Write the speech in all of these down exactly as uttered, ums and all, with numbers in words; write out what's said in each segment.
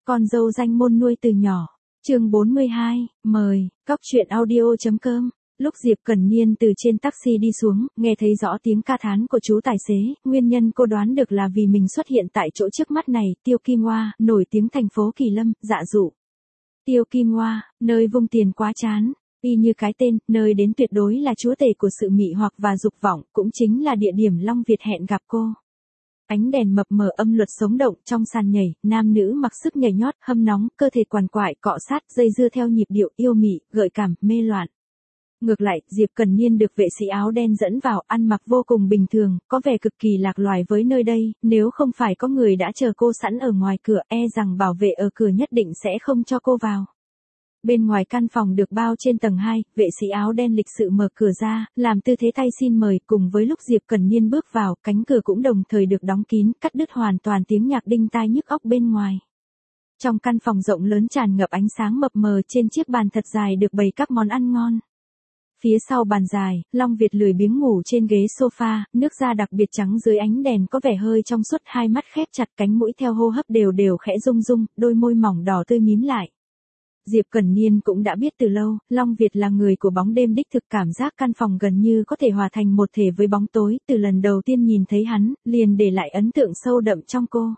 Con dâu danh môn nuôi từ nhỏ. Chương bốn mươi hai, mời, cóc truyện audio.com. Lúc Diệp Cẩn Niên từ trên taxi đi xuống, nghe thấy rõ tiếng ca thán của chú tài xế, nguyên nhân cô đoán được là vì mình xuất hiện tại chỗ trước mắt này, Tiêu Kim Hoa, nổi tiếng thành phố Kỳ Lâm, dạ dụ. Tiêu Kim Hoa, nơi vung tiền quá chán, y như cái tên, nơi đến tuyệt đối là chúa tể của sự mị hoặc và dục vọng, cũng chính là địa điểm Long Việt hẹn gặp cô. Ánh đèn mập mờ âm luật sống động trong sàn nhảy, nam nữ mặc sức nhảy nhót, hâm nóng, cơ thể quằn quại, cọ sát, dây dưa theo nhịp điệu yêu mị, gợi cảm, mê loạn. Ngược lại, Diệp Cẩn Niên được vệ sĩ áo đen dẫn vào, ăn mặc vô cùng bình thường, có vẻ cực kỳ lạc loài với nơi đây, nếu không phải có người đã chờ cô sẵn ở ngoài cửa, e rằng bảo vệ ở cửa nhất định sẽ không cho cô vào. Bên ngoài căn phòng được bao trên tầng hai, vệ sĩ áo đen lịch sự mở cửa ra, làm tư thế tay xin mời, cùng với lúc Diệp Cẩn Niên bước vào, cánh cửa cũng đồng thời được đóng kín, cắt đứt hoàn toàn tiếng nhạc đinh tai nhức óc bên ngoài. Trong căn phòng rộng lớn tràn ngập ánh sáng mập mờ, trên chiếc bàn thật dài được bày các món ăn ngon. Phía sau bàn dài, Long Việt lười biếng ngủ trên ghế sofa, nước da đặc biệt trắng dưới ánh đèn có vẻ hơi trong suốt, hai mắt khép chặt, cánh mũi theo hô hấp đều đều khẽ rung rung, đôi môi mỏng đỏ tươi mím lại. Diệp Cẩn Niên cũng đã biết từ lâu, Long Việt là người của bóng đêm đích thực, cảm giác căn phòng gần như có thể hòa thành một thể với bóng tối, từ lần đầu tiên nhìn thấy hắn, liền để lại ấn tượng sâu đậm trong cô.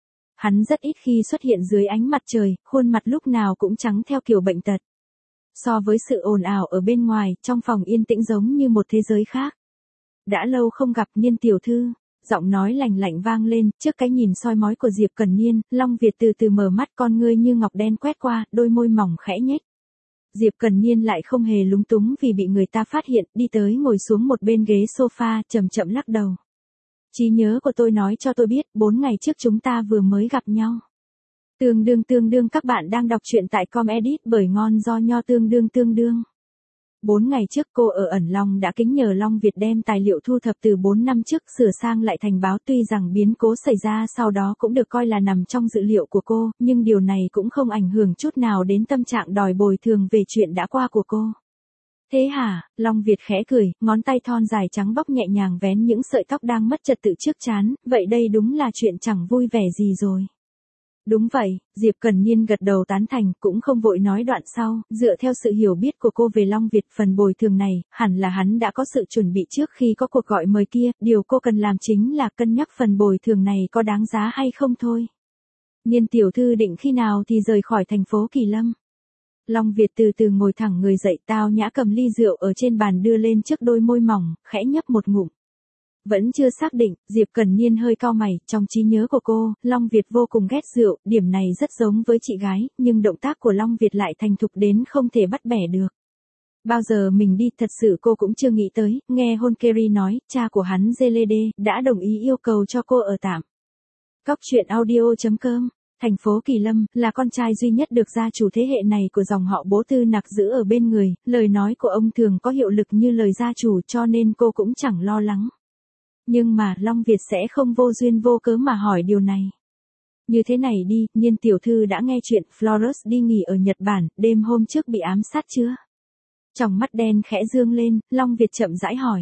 Hắn rất ít khi xuất hiện dưới ánh mặt trời, khuôn mặt lúc nào cũng trắng theo kiểu bệnh tật. So với sự ồn ào ở bên ngoài, trong phòng yên tĩnh giống như một thế giới khác. Đã lâu không gặp, Niên tiểu thư. Giọng nói lành lạnh vang lên, trước cái nhìn soi mói của Diệp Cẩn Niên, Long Việt từ từ mở mắt, con ngươi như ngọc đen quét qua, đôi môi mỏng khẽ nhếch. Diệp Cẩn Niên lại không hề lúng túng vì bị người ta phát hiện, đi tới ngồi xuống một bên ghế sofa, chậm chậm lắc đầu. Trí nhớ của tôi nói cho tôi biết, bốn ngày trước chúng ta vừa mới gặp nhau. Tương đương tương đương các bạn đang đọc truyện tại com edit bởi ngon do nho tương đương tương đương. Bốn ngày trước cô ở ẩn Long đã kính nhờ Long Việt đem tài liệu thu thập từ bốn năm trước sửa sang lại thành báo, tuy rằng biến cố xảy ra sau đó cũng được coi là nằm trong dự liệu của cô, nhưng điều này cũng không ảnh hưởng chút nào đến tâm trạng đòi bồi thường về chuyện đã qua của cô. Thế hả? Long Việt khẽ cười, ngón tay thon dài trắng bóc nhẹ nhàng vén những sợi tóc đang mất trật tự trước trán, vậy đây đúng là chuyện chẳng vui vẻ gì rồi. Đúng vậy, Diệp Cẩn Niên gật đầu tán thành, cũng không vội nói đoạn sau, dựa theo sự hiểu biết của cô về Long Việt, phần bồi thường này, hẳn là hắn đã có sự chuẩn bị trước khi có cuộc gọi mời kia, điều cô cần làm chính là cân nhắc phần bồi thường này có đáng giá hay không thôi. Niên tiểu thư định khi nào thì rời khỏi thành phố Kỳ Lâm? Long Việt từ từ ngồi thẳng người dậy, tao nhã cầm ly rượu ở trên bàn đưa lên trước đôi môi mỏng, khẽ nhấp một ngụm. Vẫn chưa xác định, Diệp Cẩn Niên hơi cau mày, trong trí nhớ của cô, Long Việt vô cùng ghét rượu, điểm này rất giống với chị gái, nhưng động tác của Long Việt lại thành thục đến không thể bắt bẻ được. Bao giờ mình đi, thật sự cô cũng chưa nghĩ tới, nghe Hôn Kerry nói, cha của hắn giê lê đê, đã đồng ý yêu cầu cho cô ở tạm. Cóc truyện audio.com. Thành phố Kỳ Lâm, là con trai duy nhất được gia chủ thế hệ này của dòng họ Bố Tư Nặc giữ ở bên người, lời nói của ông thường có hiệu lực như lời gia chủ, cho nên cô cũng chẳng lo lắng. Nhưng mà, Long Việt sẽ không vô duyên vô cớ mà hỏi điều này. Như thế này đi, Niên tiểu thư đã nghe chuyện Flores đi nghỉ ở Nhật Bản, đêm hôm trước bị ám sát chưa? Trong mắt đen khẽ dương lên, Long Việt chậm rãi hỏi.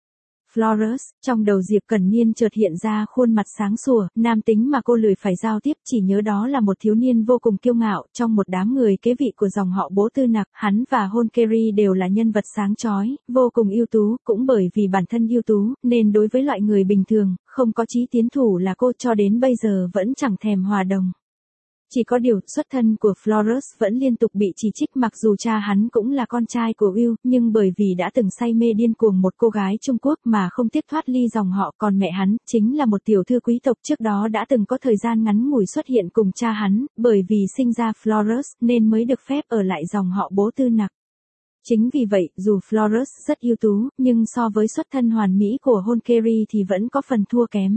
Flores, trong đầu Diệp Cẩn Niên chợt hiện ra khuôn mặt sáng sủa, nam tính mà cô lười phải giao tiếp, chỉ nhớ đó là một thiếu niên vô cùng kiêu ngạo, trong một đám người kế vị của dòng họ Bố Tư Nặc, hắn và Hôn Kerry đều là nhân vật sáng chói, vô cùng ưu tú, cũng bởi vì bản thân ưu tú, nên đối với loại người bình thường, không có chí tiến thủ là cô cho đến bây giờ vẫn chẳng thèm hòa đồng. Chỉ có điều, xuất thân của Flores vẫn liên tục bị chỉ trích, mặc dù cha hắn cũng là con trai của Will, nhưng bởi vì đã từng say mê điên cuồng một cô gái Trung Quốc mà không tiếp thoát ly dòng họ, còn mẹ hắn, chính là một tiểu thư quý tộc trước đó đã từng có thời gian ngắn ngủi xuất hiện cùng cha hắn, bởi vì sinh ra Flores nên mới được phép ở lại dòng họ Bố Tư Nặc. Chính vì vậy, dù Flores rất ưu tú, nhưng so với xuất thân hoàn mỹ của Hôn Kerry thì vẫn có phần thua kém.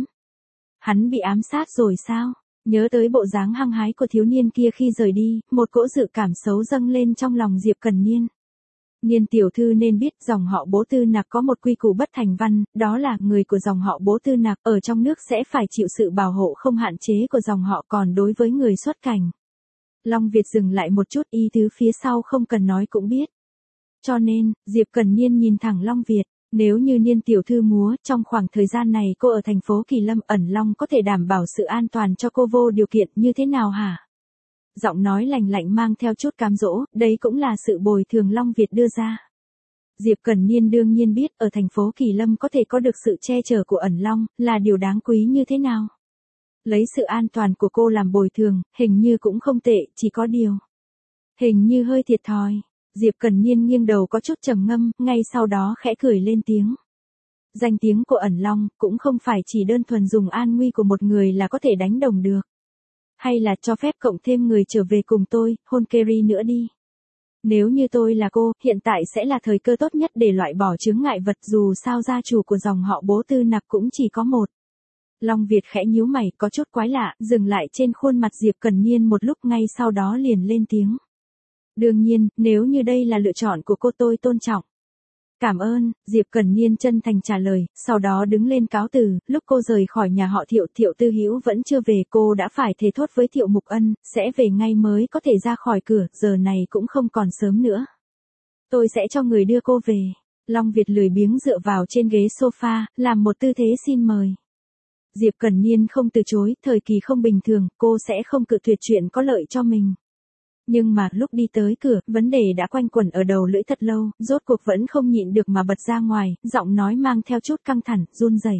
Hắn bị ám sát rồi sao? Nhớ tới bộ dáng hăng hái của thiếu niên kia khi rời đi, một cỗ dự cảm xấu dâng lên trong lòng Diệp Cẩn Niên. Niên tiểu thư nên biết dòng họ Bố Tư Nặc có một quy củ bất thành văn, đó là người của dòng họ Bố Tư Nặc ở trong nước sẽ phải chịu sự bảo hộ không hạn chế của dòng họ, còn đối với người xuất cảnh. Long Việt dừng lại một chút, ý tứ phía sau không cần nói cũng biết. Cho nên, Diệp Cẩn Niên nhìn thẳng Long Việt. Nếu như Niên tiểu thư múa, trong khoảng thời gian này cô ở thành phố Kỳ Lâm ẩn Long có thể đảm bảo sự an toàn cho cô vô điều kiện như thế nào hả? Giọng nói lành lạnh mang theo chút cám dỗ, đấy cũng là sự bồi thường Long Việt đưa ra. Diệp Cẩn Niên đương nhiên biết ở thành phố Kỳ Lâm có thể có được sự che chở của ẩn Long, là điều đáng quý như thế nào. Lấy sự an toàn của cô làm bồi thường, hình như cũng không tệ, chỉ có điều. Hình như hơi thiệt thòi. Diệp Cẩn Niên nghiêng đầu có chút trầm ngâm, ngay sau đó khẽ cười lên tiếng. Danh tiếng của ẩn Long, cũng không phải chỉ đơn thuần dùng an nguy của một người là có thể đánh đồng được. Hay là cho phép cộng thêm người trở về cùng tôi, hôn Kerry nữa đi. Nếu như tôi là cô, hiện tại sẽ là thời cơ tốt nhất để loại bỏ chướng ngại vật, dù sao gia chủ của dòng họ Bố Tư Nặc cũng chỉ có một. Long Việt khẽ nhíu mày, có chút quái lạ, dừng lại trên khuôn mặt Diệp Cẩn Niên một lúc, ngay sau đó liền lên tiếng. Đương nhiên, nếu như đây là lựa chọn của cô tôi tôn trọng. Cảm ơn, Diệp Cẩn Niên chân thành trả lời, sau đó đứng lên cáo từ. Lúc cô rời khỏi nhà họ Thiệu, Thiệu Tư Hữu vẫn chưa về, cô đã phải thề thốt với Thiệu Mục Ân, sẽ về ngay mới có thể ra khỏi cửa, giờ này cũng không còn sớm nữa. Tôi sẽ cho người đưa cô về. Long Việt lười biếng dựa vào trên ghế sofa, làm một tư thế xin mời. Diệp Cẩn Niên không từ chối, thời kỳ không bình thường, cô sẽ không cự tuyệt chuyện có lợi cho mình. Nhưng mà lúc đi tới cửa, vấn đề đã quanh quẩn ở đầu lưỡi thật lâu, rốt cuộc vẫn không nhịn được mà bật ra ngoài, giọng nói mang theo chút căng thẳng, run rẩy.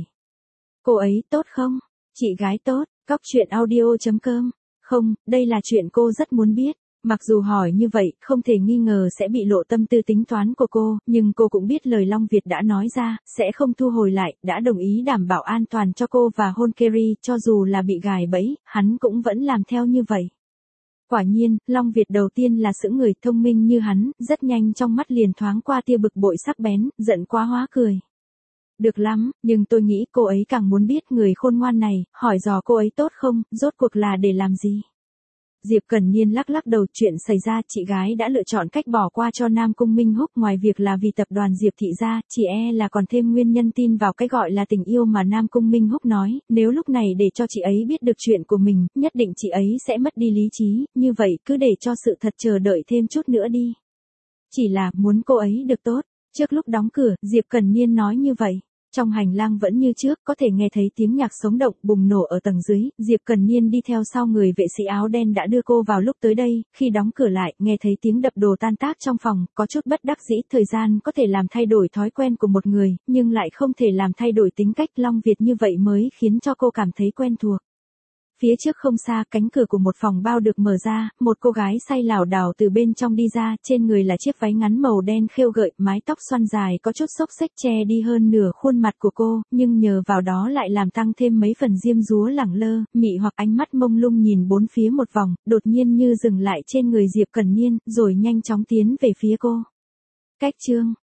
Cô ấy tốt không? Chị gái tốt, cóc truyện audio chấm com. Không, đây là chuyện cô rất muốn biết. Mặc dù hỏi như vậy, không thể nghi ngờ sẽ bị lộ tâm tư tính toán của cô, nhưng cô cũng biết lời Long Việt đã nói ra, sẽ không thu hồi lại, đã đồng ý đảm bảo an toàn cho cô và hôn Kerry, cho dù là bị gài bẫy, hắn cũng vẫn làm theo như vậy. Quả nhiên, Long Việt đầu tiên là sững người, thông minh như hắn, rất nhanh trong mắt liền thoáng qua tia bực bội sắc bén, giận quá hóa cười. Được lắm, nhưng tôi nghĩ cô ấy càng muốn biết người khôn ngoan này, hỏi dò cô ấy tốt không, rốt cuộc là để làm gì. Diệp Cẩn Niên lắc lắc đầu, chuyện xảy ra, chị gái đã lựa chọn cách bỏ qua cho Nam Cung Minh Húc, ngoài việc là vì tập đoàn Diệp thị gia, chị e là còn thêm nguyên nhân tin vào cái gọi là tình yêu mà Nam Cung Minh Húc nói, nếu lúc này để cho chị ấy biết được chuyện của mình, nhất định chị ấy sẽ mất đi lý trí, như vậy cứ để cho sự thật chờ đợi thêm chút nữa đi. Chỉ là muốn cô ấy được tốt. Trước lúc đóng cửa, Diệp Cẩn Niên nói như vậy. Trong hành lang vẫn như trước, có thể nghe thấy tiếng nhạc sống động bùng nổ ở tầng dưới, Diệp Cẩn Niên đi theo sau người vệ sĩ áo đen đã đưa cô vào lúc tới đây, khi đóng cửa lại, nghe thấy tiếng đập đồ tan tác trong phòng, có chút bất đắc dĩ, thời gian có thể làm thay đổi thói quen của một người, nhưng lại không thể làm thay đổi tính cách. Long Việt như vậy mới khiến cho cô cảm thấy quen thuộc. Phía trước không xa, cánh cửa của một phòng bao được mở ra, một cô gái say lảo đảo từ bên trong đi ra, trên người là chiếc váy ngắn màu đen khêu gợi, mái tóc xoăn dài có chút xốc xếch che đi hơn nửa khuôn mặt của cô, nhưng nhờ vào đó lại làm tăng thêm mấy phần diêm dúa lẳng lơ, mị hoặc ánh mắt mông lung nhìn bốn phía một vòng, đột nhiên như dừng lại trên người Diệp Cẩn Niên, rồi nhanh chóng tiến về phía cô. Cách chương